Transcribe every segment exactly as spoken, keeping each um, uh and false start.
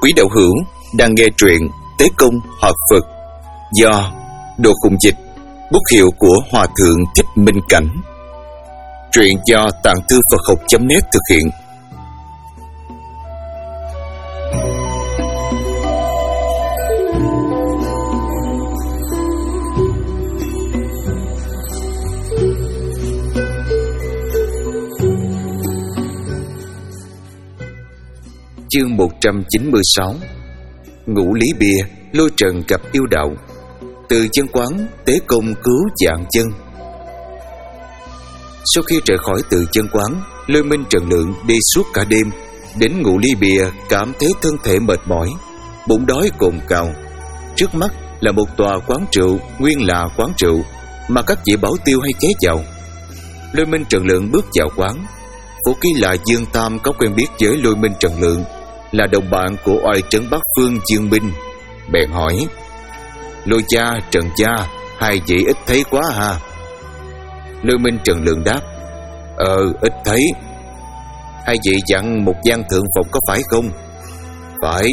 Quý đạo hữu đang nghe truyện Tế Công Hợp Phật do Đồ Khùng Dịch, bút hiệu của Hòa Thượng Thích Minh Cảnh. Truyện do Tạng Thư Phật Học chấm net thực hiện. Chương một trăm chín mươi sáu. Ngũ Lý Bia lôi trần gặp yêu đạo. Từ chân quán Tế Công cứu dạng chân. Sau khi rời khỏi Từ chân quán, Lôi Minh Trần Lượng đi suốt cả đêm. Đến Ngũ Lý Bia cảm thấy thân thể mệt mỏi, bụng đói cồn cào. Trước mắt là một tòa quán rượu, nguyên là quán rượu mà các vị bảo tiêu hay ché vào. Lôi Minh Trần Lượng bước vào quán. Phổ Kỳ là Dương Tam có quen biết với Lôi Minh Trần Lượng, là đồng bạn của oai trấn Bắc Phương Dương Minh. Bèn hỏi: Lôi cha, Trần cha, hai vị ít thấy quá ha? Lôi Minh Trần Lượng đáp: Ờ, ít thấy. Hai vị dặn một gian thượng phòng có phải không? Phải.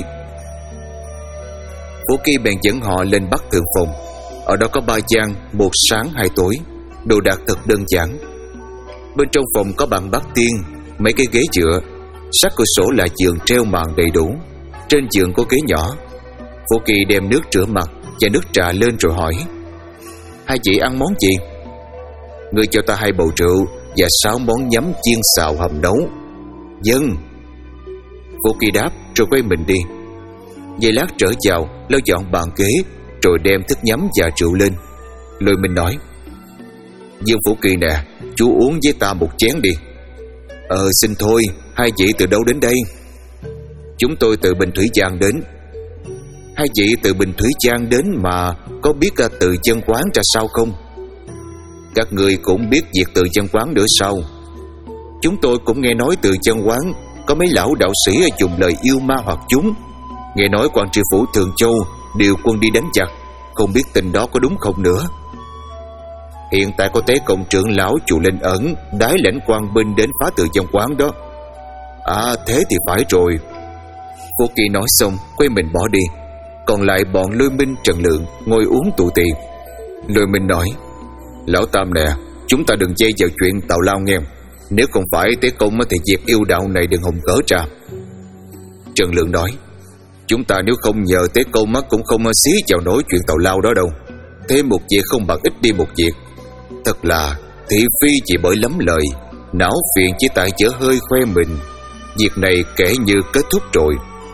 Phổ Kỳ bèn dẫn họ lên Bắc thượng phòng. Ở đó có ba gian, một sáng hai tối, đồ đạc thật đơn giản. Bên trong phòng có bàn bát tiên, mấy cái ghế dựa, sát cửa sổ là giường treo màn đầy đủ. Trên giường có ghế nhỏ. Phổ Kỳ đem nước rửa mặt và nước trà lên rồi hỏi: Hai vị ăn món gì? Người cho ta hai bầu rượu và sáu món nhắm chiên xào hầm nấu. Dân. Phổ Kỳ đáp rồi quay mình đi. Giây lát trở vào, lau dọn bàn ghế rồi đem thức nhắm và rượu lên. Lôi Minh nói: Dương Phổ Kỳ nè, chú uống với ta một chén đi. Ờ xin thôi. Hai vị từ đâu đến đây? Chúng tôi từ Bình Thủy Giang đến. Hai vị từ Bình Thủy Giang đến mà có biết Từ chân quán ra sao không? Các người cũng biết việc Từ chân quán nữa sao? Chúng tôi cũng nghe nói Từ chân quán có mấy lão đạo sĩ dùng lời yêu ma hoặc chúng. Nghe nói quan tri phủ Thường Châu điều quân đi đánh giặc, không biết tin đó có đúng không nữa. Hiện tại có Tế Công trưởng lão chùa Linh Ẩn đái lãnh quan binh đến phá Từ chân quán đó. À thế thì phải rồi. Phổ Kỳ nói xong quay mình bỏ đi. Còn lại bọn Lôi Minh Trần Lượng ngồi uống tụ tì. Lôi Minh nói: Lão Tam nè, chúng ta đừng dây vào chuyện tào lao nghe. Nếu không phải Tế Công thì việc yêu đạo này đừng hòng gỡ ra. Trần Lượng nói: Chúng ta nếu không nhờ Tế Công cũng không xí vào nổi chuyện tào lao đó đâu. Thêm một việc không bằng ít đi một việc. Thật là thị phi chỉ bởi lắm lời, não phiền chỉ tại chở hơi khoe mình. Việc này kể như kết thúc rồi.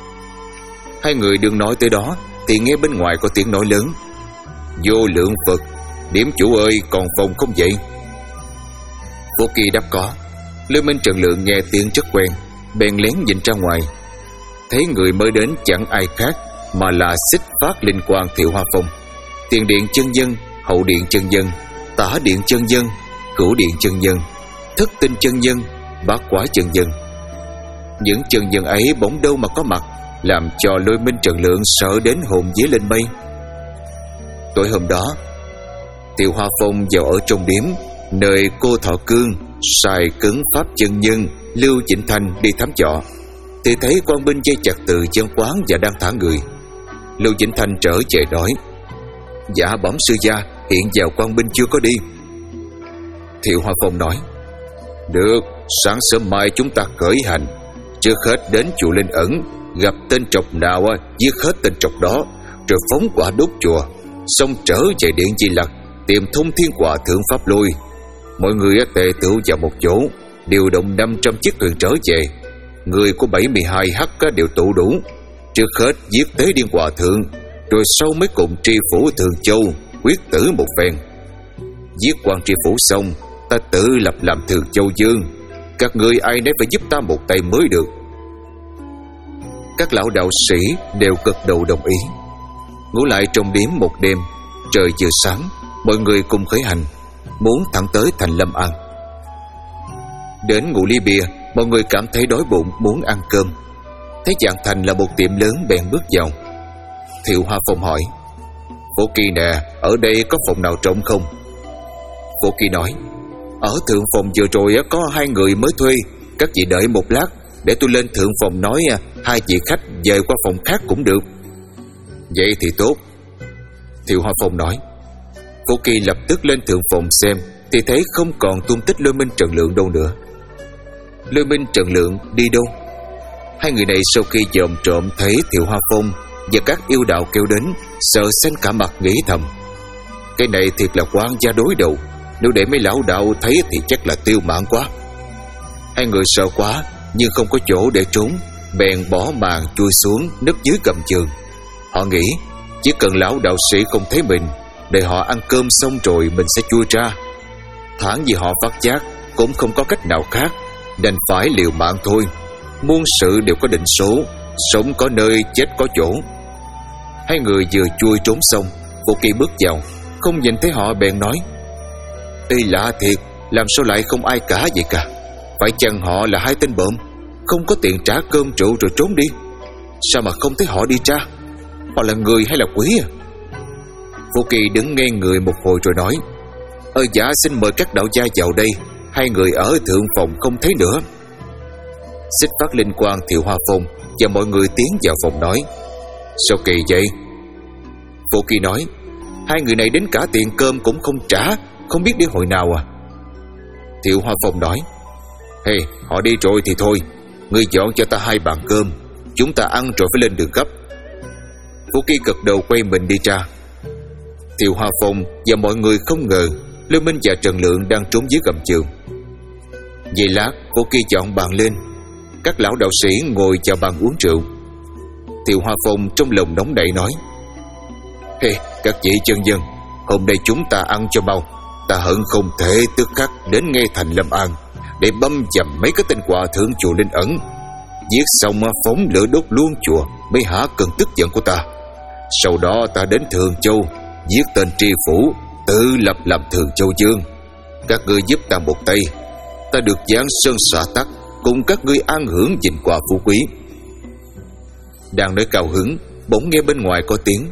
Hai người đừng nói tới đó thì nghe bên ngoài có tiếng nói lớn: Vô lượng Phật, điểm chủ ơi, còn phòng không vậy? Phổ Kỳ đáp có. Lôi Minh Trần Lượng nghe tiếng rất quen, bèn lén nhìn ra ngoài. Thấy người mới đến chẳng ai khác mà là Xích Phát Linh Quang Thiệu Hoa Phong, Tiền Điện chân nhân, Hậu Điện chân nhân, Tả Điện chân nhân, Cửu Điện chân nhân, Thất Tinh chân nhân, Bát Quái chân nhân. Những chân nhân ấy bỗng đâu mà có mặt, làm cho Lôi Minh Trần Lượng sợ đến hồn vía lên mây. Tối hôm đó, Thiệu Hoa Phong vào ở trong điếm nơi cô Thọ Cương sai cứng pháp chân nhân Lưu Vĩnh Thanh đi thám trọ, thì thấy quan binh dây chặt Từ chân quán và đang thả người. Lưu Vĩnh Thanh trở về nói: Dạ bẩm sư gia, hiện vào quan binh chưa có đi. Thiệu Hoa Phong nói: Được, sáng sớm mai chúng ta khởi hành. Trước hết đến chùa Linh Ẩn, gặp tên trọc nào giết hết tên trọc đó, rồi phóng quả đốt chùa, xong trở về Điện Di Lặc tìm Thông Thiên Hòa Thượng Pháp Lôi. Mọi người tề tựu vào một chỗ, điều động năm trăm chiếc thuyền trở về. Người của bảy mươi hai hắc đều tụ đủ. Trước hết giết Tế Điên Hòa Thượng, rồi sau mới cùng tri phủ Thường Châu quyết tử một phen. Giết quan tri phủ xong, ta tự lập làm Thường Châu Dương. Các người ai nấy phải giúp ta một tay mới được. Các lão đạo sĩ đều gật đầu đồng ý. Ngủ lại trong điếm một đêm. Trời vừa sáng, mọi người cùng khởi hành, muốn thẳng tới thành Lâm An. Đến Ngũ Lý Bia, mọi người cảm thấy đói bụng muốn ăn cơm. Thấy dạng thành là một tiệm lớn bèn bước vào. Thiệu Hoa Phong hỏi: Phổ Kỳ nè, ở đây có phòng nào trống không? Phổ Kỳ nói: Ở thượng phòng vừa rồi có hai người mới thuê, các vị đợi một lát, Để tôi lên thượng phòng nói hai vị khách dời qua phòng khác cũng được. Vậy thì tốt, Thiệu Hoa Phong nói. Phú Kỳ lập tức lên thượng phòng xem, thì thấy không còn tung tích Lôi Minh Trần Lượng đâu nữa. Lôi Minh Trần Lượng đi đâu? Hai người này sau khi dòm trộm thấy Thiệu Hoa Phong và các yêu đạo kêu đến, sợ xanh cả mặt, nghĩ thầm: cái này thiệt là quan gia đối đầu, nếu để mấy lão đạo thấy thì chắc là tiêu mạng quá. Hai người sợ quá nhưng không có chỗ để trốn, bèn bỏ màn chui xuống nấp dưới gầm giường. Họ nghĩ chỉ cần lão đạo sĩ không thấy mình, để họ ăn cơm xong rồi mình sẽ chui ra. Thoáng vì họ phát giác cũng không có cách nào khác, đành phải liều mạng thôi. Muôn sự đều có định số, sống có nơi chết có chỗ. Hai người vừa chui trốn xong, Phú Kỳ bước vào, không nhìn thấy họ bèn nói: ê, lạ thiệt, làm sao lại không ai cả vậy cả? Phải chăng họ là hai tên bợm, không có tiền trả cơm rượu rồi trốn đi? Sao mà không thấy họ đi ra? Họ là người hay là quỷ à? Phú Kỳ đứng nghe người một hồi rồi nói: ơ dạ, xin mời các đạo gia vào đây. Hai người ở thượng phòng không thấy nữa. Xích Phát Linh Quang, Thiệu Hoa Phong và mọi người tiến vào phòng nói: sao kỳ vậy? Phú Kỳ nói: hai người này đến cả tiền cơm cũng không trả, không biết đi hồi nào à? Thiệu Hoa Phong nói: hey, họ đi rồi thì thôi, ngươi dọn cho ta hai bàn cơm, chúng ta ăn rồi phải lên đường gấp. Phú Kỳ gật đầu quay mình đi ra. Thiệu Hoa Phong và mọi người không ngờ Lôi Minh và Trần Lượng đang trốn dưới gầm giường. Vậy lát Phú Kỳ chọn bàn lên, các lão đạo sĩ ngồi chào bàn uống rượu. Thiệu Hoa Phong trong lòng nóng nảy nói: hey, các vị chân dân, hôm nay chúng ta ăn cho mau. Ta hận không thể tức khắc đến ngay thành Lâm An để băm dầm mấy cái tên hòa thượng chùa Linh Ẩn, giết xong phóng lửa đốt luôn chùa mới hả cơn tức giận của ta. Sau đó ta đến Thường Châu giết tên tri phủ, tự lập làm Thường Châu Vương. Các ngươi giúp ta một tay, ta được giáng sơn xả tắc, cùng các ngươi an hưởng vinh quang phú quý. Đang nói cao hứng, bỗng nghe bên ngoài có tiếng: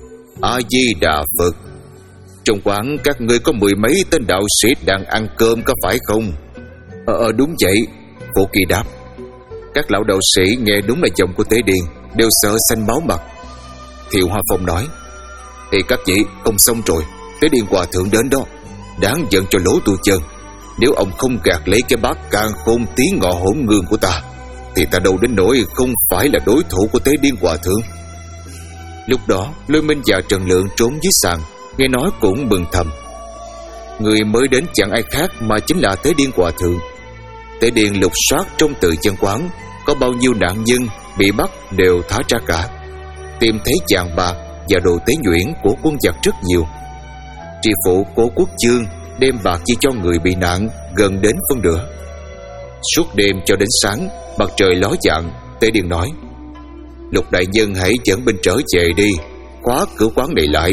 A Di Đà Phật. Trong quán các ngươi có mười mấy tên đạo sĩ đang ăn cơm có phải không? Ờ, ờ đúng vậy, Phổ Kỳ đáp. Các lão đạo sĩ nghe đúng là giọng của Tế Điền đều sợ xanh máu mặt. Thiệu Hoa Phong nói: thì các vị, không xong rồi, Tế Điền hòa thượng đến đó, đáng giận cho lỗ tu chân. Nếu ông không gạt lấy cái bát càn khôn tí ngọ hỗn ngương của ta, thì ta đâu đến nỗi không phải là đối thủ của Tế Điền hòa thượng. Lúc đó Lôi Minh và Trần Lượng trốn dưới sàn, nghe nói cũng mừng thầm. Người mới đến chẳng ai khác mà chính là Tế Điền hòa thượng. Tế Điền lục soát trong tự chân quán, có bao nhiêu nạn nhân bị bắt đều thả ra cả. Tìm thấy vàng bạc và đồ tế nhuyễn của quân giặc rất nhiều. Tri phủ Cố Quốc Chương đem bạc chia cho người bị nạn gần đến phân nửa. Suốt đêm cho đến sáng, mặt trời ló dạng, Tế Điền nói: Lục đại nhân hãy dẫn binh trở về đi, khóa cửa quán này lại.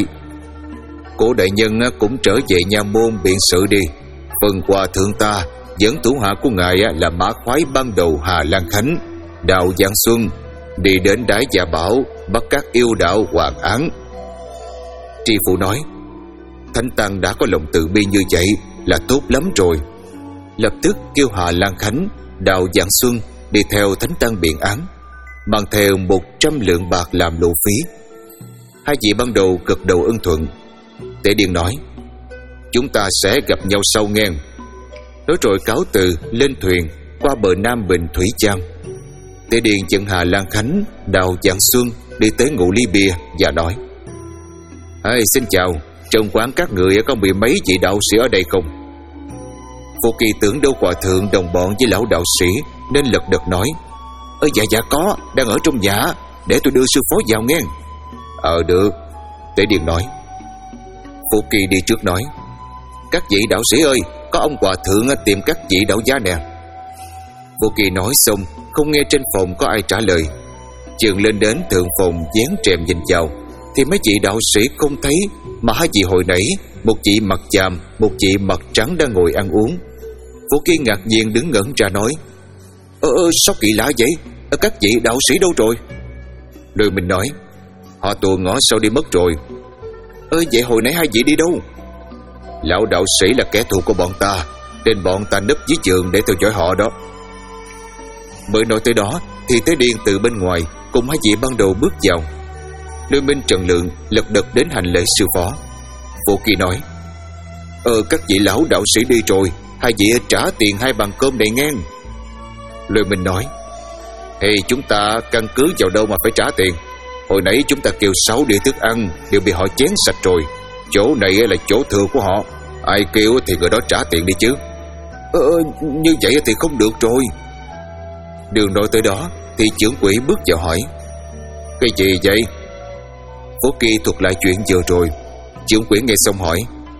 Cố đại nhân cũng trở về nha môn biện sự đi. Phần hòa thượng ta dẫn thủ hạ của ngài là mã khoái ban đầu Hà Lan Khánh, Đạo Giang Xuân, đi đến Đái Dạ Bảo bắt các yêu đạo hoàn án. Tri phủ nói: Thánh Tăng đã có lòng từ bi như vậy là tốt lắm rồi. Lập tức kêu Hà Lan Khánh, Đạo Giang Xuân đi theo Thánh Tăng biện án, mang theo một trăm lượng bạc làm lộ phí. Hai vị ban đầu gật đầu ưng thuận. Tế Điền nói: Chúng ta sẽ gặp nhau sau nghe. Nói rồi cáo từ lên thuyền qua bờ Nam Bình Thủy Trang. Tế Điền dẫn Hà Lan Khánh, Đạo Giang Xuân đi tới ngụ ly bia và nói: hey, xin chào, trong quán các người có mười mấy vị đạo sĩ ở đây không? Phổ Kỳ tưởng đâu hòa thượng đồng bọn với lão đạo sĩ nên lật đật nói: Ơ dạ dạ có, đang ở trong nhà, để tôi đưa sư phó vào nghe. Ờ được, Tế Điền nói. Phổ Kỳ đi trước nói: Các vị đạo sĩ ơi, có ông hòa thượng tìm các vị đạo gia nè. Phổ Kỳ nói xong không nghe trên phòng có ai trả lời. Chừng lên đến thượng phòng dán rèm nhìn vào thì mấy vị đạo sĩ không thấy, mà hai vị hồi nãy, một vị mặt chàm, một vị mặt trắng đang ngồi ăn uống. Phổ Kỳ ngạc nhiên đứng ngẩn ra nói: Ơ ơ sao kỳ lạ vậy? Các vị đạo sĩ đâu rồi? Lôi Minh nói: Họ tuồn ngõ sau đi mất rồi. Ơ vậy hồi nãy hai vị đi đâu? Lão đạo sĩ là kẻ thù của bọn ta, nên bọn ta núp dưới giường để theo dõi họ đó. Mới nói tới đó thì Tế Điên từ bên ngoài cùng hai vị ban đầu bước vào. Lôi Minh Trần Lượng lật đật đến hành lễ sư phó. Vô Kỳ nói: Ờ các vị lão đạo sĩ đi rồi, hai vị trả tiền hai bàn cơm này ngang. Lôi Minh nói: Hey, chúng ta căn cứ vào đâu mà phải trả tiền? Hồi nãy chúng ta kêu sáu đĩa thức ăn đều bị họ chén sạch rồi. Chỗ này là chỗ thừa của họ, ai kêu thì người đó trả tiền đi chứ. Ờ như vậy thì không được rồi. Đường nói tới đó thì trưởng quỹ bước vào hỏi: Cái gì vậy? Vô Kỳ thuật lại chuyện vừa rồi. Trưởng quỹ nghe xong hỏi: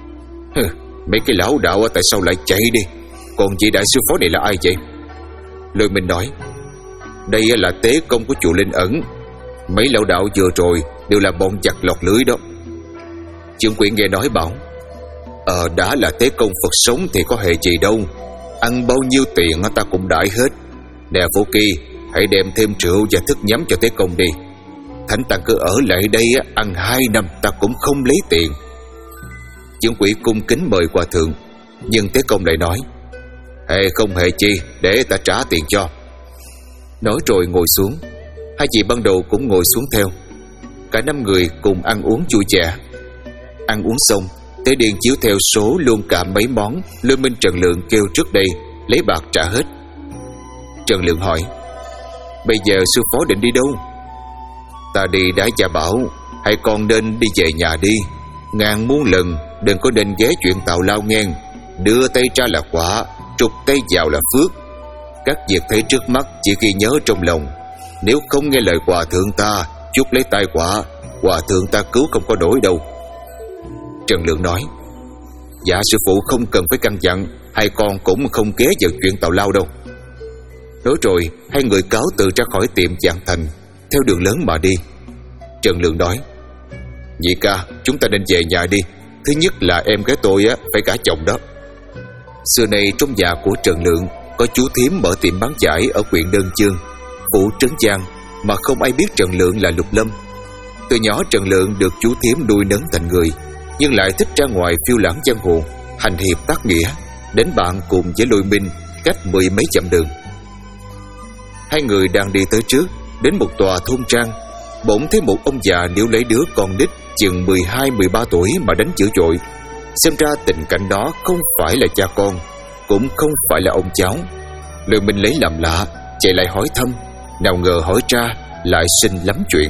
Mấy cái lão đạo tại sao lại chạy đi? Còn vị đại sư phó này là ai vậy? Lôi Minh nói: Đây là tế công của chùa Linh Ẩn. Mấy lão đạo vừa rồi đều là bọn giặc lọt lưới đó. Trưởng quỹ nghe nói bảo: Ờ đã là tế công Phật sống thì có hề gì đâu, ăn bao nhiêu tiền ta cũng đãi hết. Nè Vô Kỳ, hãy đem thêm rượu và thức nhắm cho tế công đi. Thánh tăng cứ ở lại đây ăn hai năm ta cũng không lấy tiền. Trưởng quỹ cung kính mời hòa thượng, nhưng tế công lại nói: Hey, không hề chi, để ta trả tiền cho. Nói rồi ngồi xuống. Hai chị ban đầu cũng ngồi xuống theo. Cả năm người cùng ăn uống vui vẻ. Ăn uống xong, Tế Điền chiếu theo số luôn cả mấy món Lôi Minh Trần Lượng kêu trước đây, lấy bạc trả hết. Trần Lượng hỏi: Bây giờ sư phó định đi đâu? Ta đi Đá Gia Bảo, hay còn nên đi về nhà đi. Ngàn muôn lần đừng có nên ghé chuyện tào lao ngang. Đưa tay ra là quả, trục tay vào là phước. Các việc thấy trước mắt chỉ ghi nhớ trong lòng. Nếu không nghe lời hòa thượng ta, chuốc lấy tai họa, hòa thượng ta cứu không có nổi đâu. Trần Lượng nói: Dạ sư phụ không cần phải căn dặn, hai con cũng không ghé vào chuyện tào lao đâu. Nói rồi hai người cáo từ ra khỏi tiệm Vạn Thành, theo đường lớn mà đi. Trần Lượng nói: Nhị ca, chúng ta nên về nhà đi. Thứ nhất là em gái tôi á phải gả chồng đó. Xưa nay trong nhà của Trần Lượng có chú thím mở tiệm bán chải ở huyện Đơn Chương, phủ Trấn Giang, mà không ai biết Trần Lượng là Lục Lâm. Từ nhỏ Trần Lượng được chú thím nuôi nấng thành người, nhưng lại thích ra ngoài phiêu lãng giang hồ, hành hiệp tác nghĩa, đến bạn cùng với Lôi Minh cách mười mấy dặm đường. Hai người đang đi tới trước, đến một tòa thôn trang, bỗng thấy một ông già níu lấy đứa con nít chừng mười hai mười ba tuổi mà đánh dữ dội. Xem ra tình cảnh đó không phải là cha con, cũng không phải là ông cháu. Lôi Minh lấy làm lạ, chạy lại hỏi thăm. Nào ngờ hỏi ra lại sinh lắm chuyện.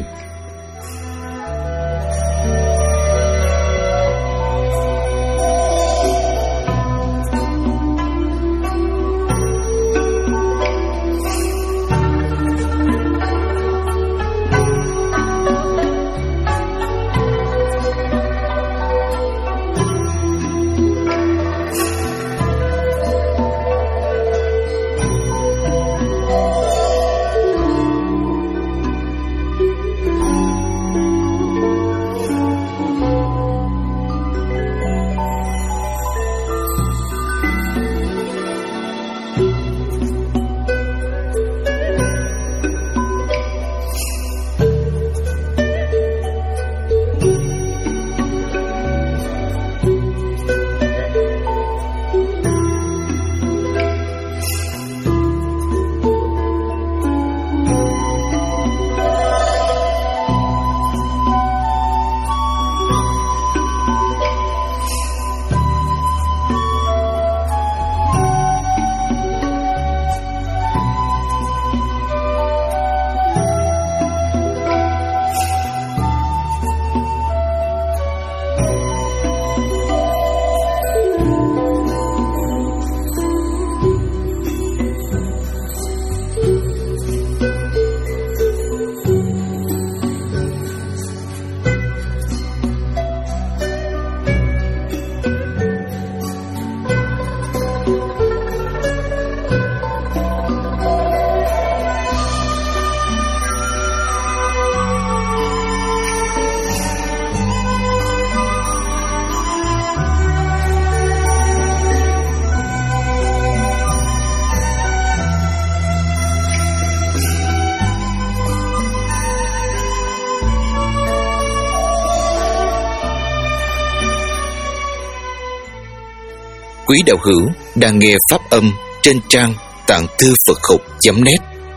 Quý đạo hữu đang nghe pháp âm trên trang tạng thư Phật học chấm net.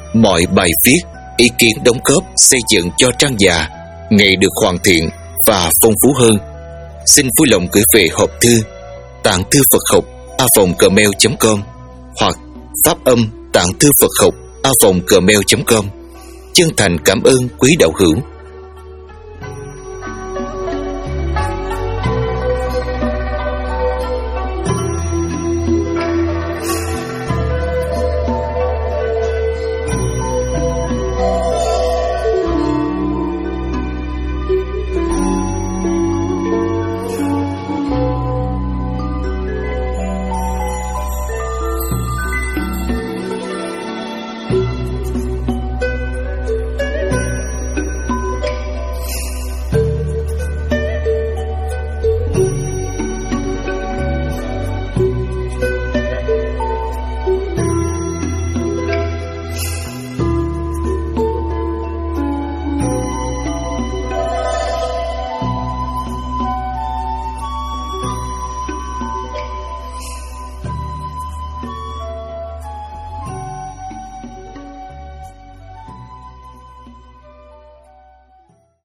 Mọi bài viết, ý kiến đóng góp xây dựng cho Trang Già ngày được hoàn thiện và phong phú hơn, xin vui lòng gửi về hộp thư tạng thư Phật học a vòng gmail chấm com hoặc phát âm tạng thư Phật học a vòng gmail chấm com. Chân thành cảm ơn quý đạo hữu.